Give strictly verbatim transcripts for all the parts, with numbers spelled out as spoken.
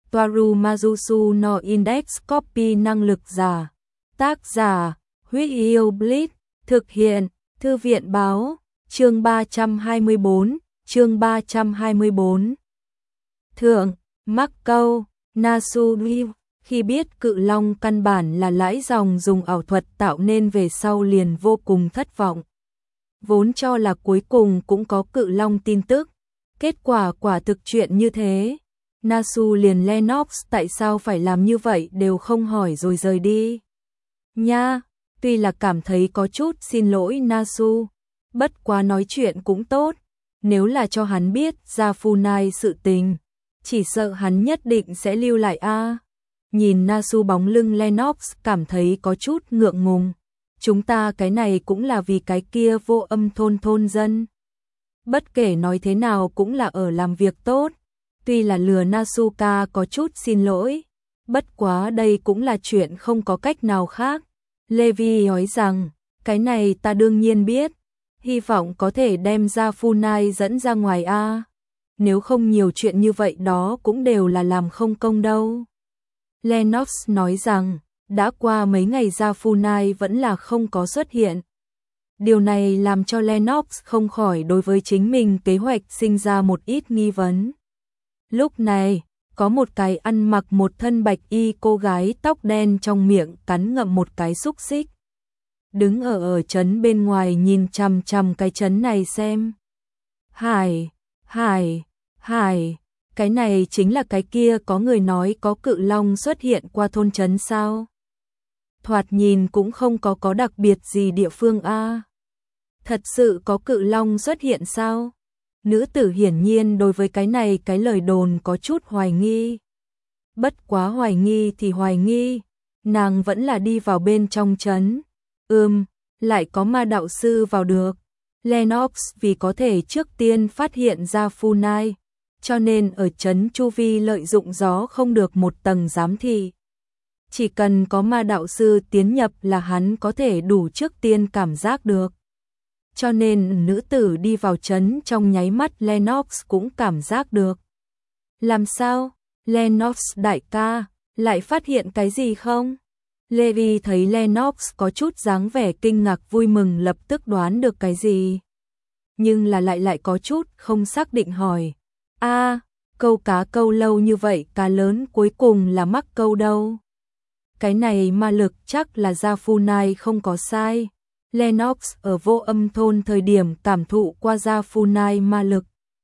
Toaru Majusu no Index Copy năng lực giả. Tác giả, Huyết Yêu Blitz, thực hiện, Thư viện báo, chương ba trăm hai mươi bốn, chương ba trăm hai mươi bốn. Thượng, mắc câu, Nasubi, khi biết cự long căn bản là lãi dòng dùng ảo thuật tạo nên về sau liền vô cùng thất vọng. Vốn cho là cuối cùng cũng có cự long tin tức, kết quả quả thực chuyện như thế. Nasu liền Lennox tại sao phải làm như vậy đều không hỏi rồi rời đi. Nha, tuy là cảm thấy có chút xin lỗi Nasu, bất quá nói chuyện cũng tốt, nếu là cho hắn biết ra Funai sự tình, chỉ sợ hắn nhất định sẽ lưu lại a. Nhìn Nasu bóng lưng Lennox cảm thấy có chút ngượng ngùng, chúng ta cái này cũng là vì cái kia vô âm thôn thôn dân. Bất kể nói thế nào cũng là ở làm việc tốt, tuy là lừa Nasuka có chút xin lỗi, bất quá đây cũng là chuyện không có cách nào khác. Levi nói rằng, cái này ta đương nhiên biết, hy vọng có thể đem ra Funai dẫn ra ngoài a. Nếu không nhiều chuyện như vậy đó cũng đều là làm không công đâu. Lennox nói rằng, đã qua mấy ngày ra Funai vẫn là không có xuất hiện. Điều này làm cho Lennox không khỏi đối với chính mình kế hoạch sinh ra một ít nghi vấn. Lúc này, có một cái ăn mặc một thân bạch y cô gái tóc đen trong miệng cắn ngậm một cái xúc xích. Đứng ở ở trấn bên ngoài nhìn chằm chằm cái trấn này xem. Hải, hải, hải, cái này chính là cái kia có người nói có cự long xuất hiện qua thôn trấn sao? Thoạt nhìn cũng không có có đặc biệt gì địa phương a. Thật sự có cự long xuất hiện sao? Nữ tử hiển nhiên đối với cái này cái lời đồn có chút hoài nghi. Bất quá hoài nghi thì hoài nghi, nàng vẫn là đi vào bên trong trấn. Ừm, lại có ma đạo sư vào được. Lennox vì có thể trước tiên phát hiện ra Funai, cho nên ở trấn chu vi lợi dụng gió không được một tầng giám thị. Chỉ cần có ma đạo sư tiến nhập là hắn có thể đủ trước tiên cảm giác được. Cho nên nữ tử đi vào trấn trong nháy mắt Lennox cũng cảm giác được. Làm sao? Lennox đại ca, lại phát hiện cái gì không? Levi thấy Lennox có chút dáng vẻ kinh ngạc vui mừng lập tức đoán được cái gì. Nhưng là lại lại có chút không xác định hỏi. A, câu cá câu lâu như vậy cá lớn cuối cùng là mắc câu đâu? Cái này ma lực chắc là ra Funai không có sai. Lennox ở vô âm thôn thời điểm cảm thụ qua ra Funai ma lực.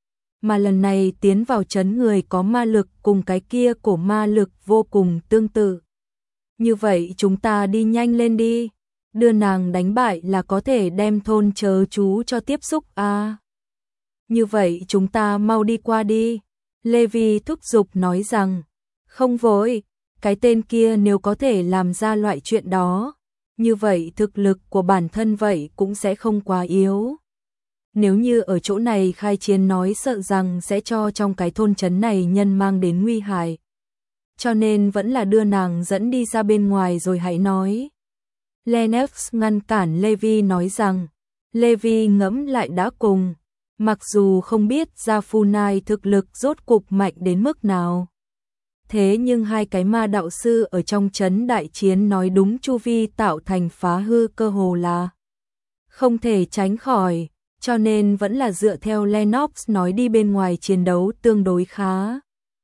Mà lần này tiến vào trấn người có ma lực cùng cái kia cổ ma lực vô cùng tương tự. Như vậy chúng ta đi nhanh lên đi. Đưa nàng đánh bại là có thể đem thôn chớ chú cho tiếp xúc à. Như vậy chúng ta mau đi qua đi. Levi thúc giục nói rằng, không vội, cái tên kia nếu có thể làm ra loại chuyện đó, như vậy thực lực của bản thân vậy cũng sẽ không quá yếu. Nếu như ở chỗ này khai chiến nói sợ rằng sẽ cho trong cái thôn trấn này nhân mang đến nguy hại. Cho nên vẫn là đưa nàng dẫn đi ra bên ngoài rồi hãy nói. Lennox ngăn cản Levi nói rằng, Levi ngẫm lại đã cùng, mặc dù không biết ra Funai thực lực rốt cục mạnh đến mức nào. Thế nhưng hai cái ma đạo sư ở trong trấn đại chiến nói đúng chu vi tạo thành phá hư cơ hồ là không thể tránh khỏi, cho nên vẫn là dựa theo Lennox nói đi bên ngoài chiến đấu tương đối khá.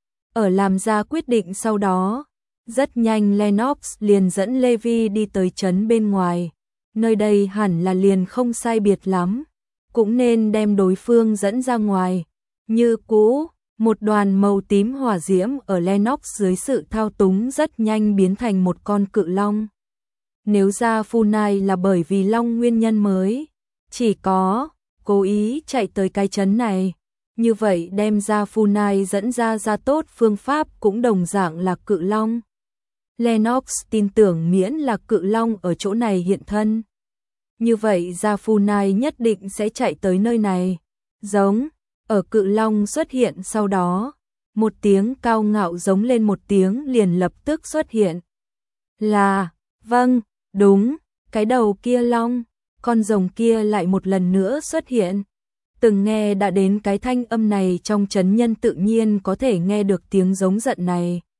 Ở làm ra quyết định sau đó, rất nhanh Lennox liền dẫn Levi đi tới trấn bên ngoài, nơi đây hẳn là liền không sai biệt lắm, cũng nên đem đối phương dẫn ra ngoài. Như cũ, một đoàn màu tím hỏa diễm ở Lennox dưới sự thao túng rất nhanh biến thành một con cự long. Nếu ra Funai là bởi vì long nguyên nhân mới, chỉ có cố ý chạy tới cái trấn này, như vậy đem ra Funai dẫn ra ra tốt phương pháp cũng đồng dạng là cự long. Lennox tin tưởng miễn là cự long ở chỗ này hiện thân, như vậy ra Funai nhất định sẽ chạy tới nơi này. Giống ở cự long xuất hiện sau đó, một tiếng cao ngạo giống lên một tiếng liền lập tức xuất hiện. Là, vâng, đúng, cái đầu kia long, con rồng kia lại một lần nữa xuất hiện. Từng nghe đã đến cái thanh âm này trong trấn nhân tự nhiên có thể nghe được tiếng giống giận này,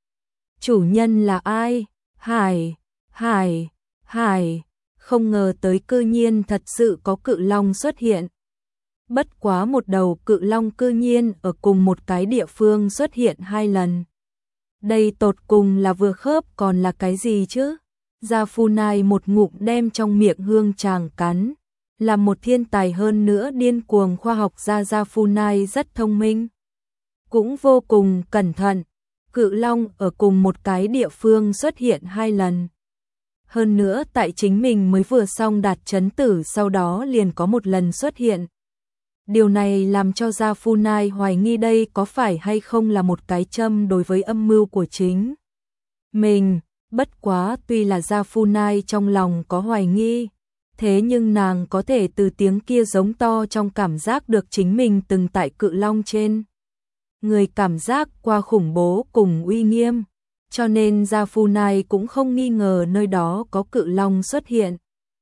Chủ nhân là ai? Hải, Hải, Hải, không ngờ tới cư nhiên thật sự có cự long xuất hiện. Bất quá một đầu cự long cư nhiên ở cùng một cái địa phương xuất hiện hai lần. Đây tột cùng là vừa khớp còn là cái gì chứ? Gia Phu Nai một ngụm đem trong miệng hương tràng cắn. Là một thiên tài hơn nữa điên cuồng khoa học gia Gia Phu Nai rất thông minh. Cũng vô cùng cẩn thận. Cự long ở cùng một cái địa phương xuất hiện hai lần. Hơn nữa tại chính mình mới vừa xong đạt chấn tử sau đó liền có một lần xuất hiện. Điều này làm cho Gia Phu Nai hoài nghi đây có phải hay không là một cái châm đối với âm mưu của chính mình. Bất quá tuy là Gia Phu Nai trong lòng có hoài nghi, thế nhưng nàng có thể từ tiếng kia giống to trong cảm giác được chính mình từng tại cự long trên. Người cảm giác qua khủng bố cùng uy nghiêm, cho nên Gia Phu Nai cũng không nghi ngờ nơi đó có cự long xuất hiện.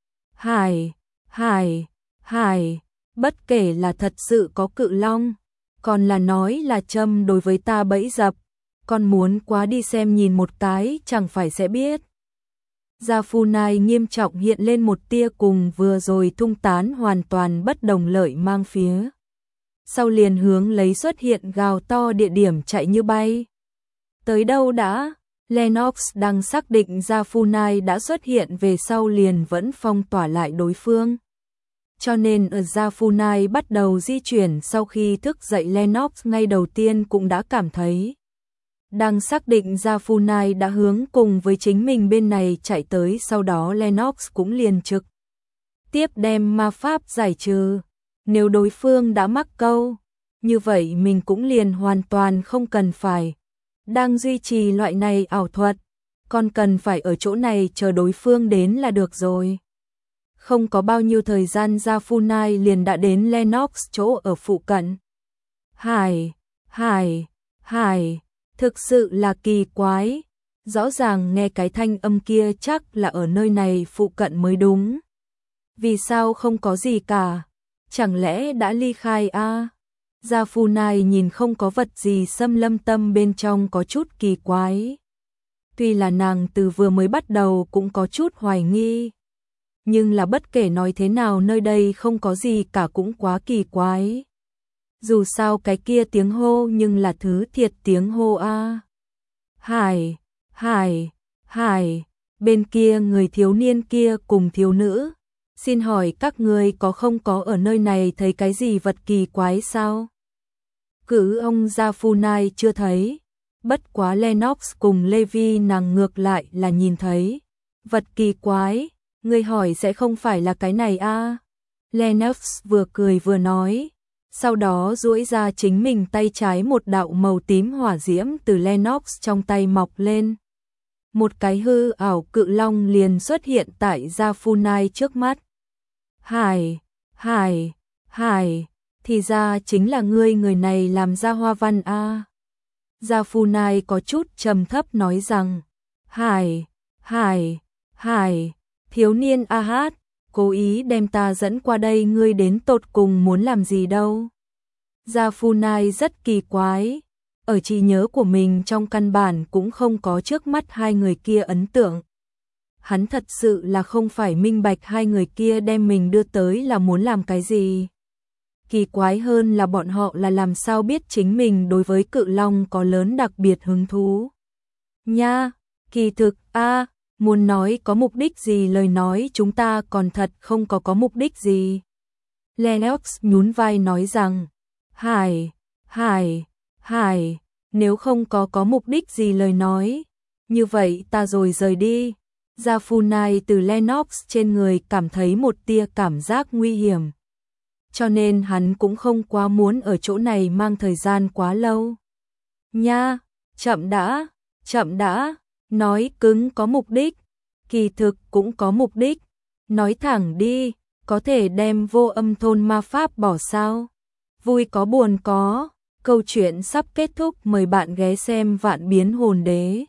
Hải, Hải, Hải, bất kể là thật sự có cự long, còn là nói là châm đối với ta bẫy dập, con muốn quá đi xem nhìn một cái chẳng phải sẽ biết. Gia Phu Nai nghiêm trọng hiện lên một tia cùng vừa rồi tung tán hoàn toàn bất đồng lợi mang phía. Sau liền hướng lấy xuất hiện gào to địa điểm chạy như bay. Tới đâu đã? Lennox đang xác định Gia Phu Nai đã xuất hiện về sau liền vẫn phong tỏa lại đối phương. Cho nên ở Gia Phu Nai bắt đầu di chuyển sau khi thức dậy Lennox ngay đầu tiên cũng đã cảm thấy. Đang xác định Gia Phu Nai đã hướng cùng với chính mình bên này chạy tới sau đó Lennox cũng liền trực. Tiếp đem ma pháp giải trừ. Nếu đối phương đã mắc câu, như vậy mình cũng liền hoàn toàn không cần phải. Đang duy trì loại này ảo thuật, còn cần phải ở chỗ này chờ đối phương đến là được rồi. Không có bao nhiêu thời gian Gia Phu Nai liền đã đến Lennox chỗ ở phụ cận. Hải, Hải, Hải, thực sự là kỳ quái. Rõ ràng nghe cái thanh âm kia chắc là ở nơi này phụ cận mới đúng. Vì sao không có gì cả? Chẳng lẽ đã ly khai a? À? Gia Phu Nai nhìn không có vật gì xâm lâm tâm bên trong có chút kỳ quái. Tuy là nàng từ vừa mới bắt đầu cũng có chút hoài nghi. Nhưng là bất kể nói thế nào nơi đây không có gì cả cũng quá kỳ quái. Dù sao cái kia tiếng hô nhưng là thứ thiệt tiếng hô a. À. Hải, Hải, Hải, bên kia người thiếu niên kia cùng thiếu nữ. Xin hỏi các người có không có ở nơi này thấy cái gì vật kỳ quái sao? Cử ông Gia Phu Nai chưa thấy. Bất quá Lennox cùng Levi nàng ngược lại là nhìn thấy. Vật kỳ quái, người hỏi sẽ không phải là cái này a? À? Lennox vừa cười vừa nói. Sau đó duỗi ra chính mình tay trái một đạo màu tím hỏa diễm từ Lennox trong tay mọc lên. Một cái hư ảo cự long liền xuất hiện tại Gia Phu Nai trước mắt. Hải, Hải, Hải, thì ra chính là ngươi người này làm ra hoa văn a. À. Gia Phu Nai có chút trầm thấp nói rằng, Hải, Hải, Hải, thiếu niên a hát, cố ý đem ta dẫn qua đây ngươi đến tột cùng muốn làm gì đâu. Gia Phu Nai rất kỳ quái, ở trí nhớ của mình trong căn bản cũng không có trước mắt hai người kia ấn tượng. Hắn thật sự là không phải minh bạch hai người kia đem mình đưa tới là muốn làm cái gì. Kỳ quái hơn là bọn họ là làm sao biết chính mình đối với cự long có lớn đặc biệt hứng thú. Nha, kỳ thực, a à, muốn nói có mục đích gì lời nói chúng ta còn thật không có có mục đích gì. Lennox nhún vai nói rằng, Hải, Hải, Hải, nếu không có có mục đích gì lời nói, như vậy ta rồi rời đi. Gia Phu Nai từ Lennox trên người cảm thấy một tia cảm giác nguy hiểm. Cho nên hắn cũng không quá muốn ở chỗ này mang thời gian quá lâu. Nha, chậm đã, chậm đã, nói cứng có mục đích, kỳ thực cũng có mục đích. Nói thẳng đi, có thể đem vô âm thôn ma pháp bỏ sao? Vui có buồn có, câu chuyện sắp kết thúc mời bạn ghé xem Vạn Biến Hồn Đế.